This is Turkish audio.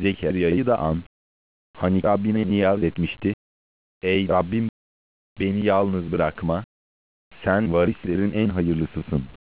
Zekeriya'yı da an. Hani Rabbine niyaz etmişti. Ey Rabbim, beni yalnız bırakma. Sen varislerin en hayırlısısın.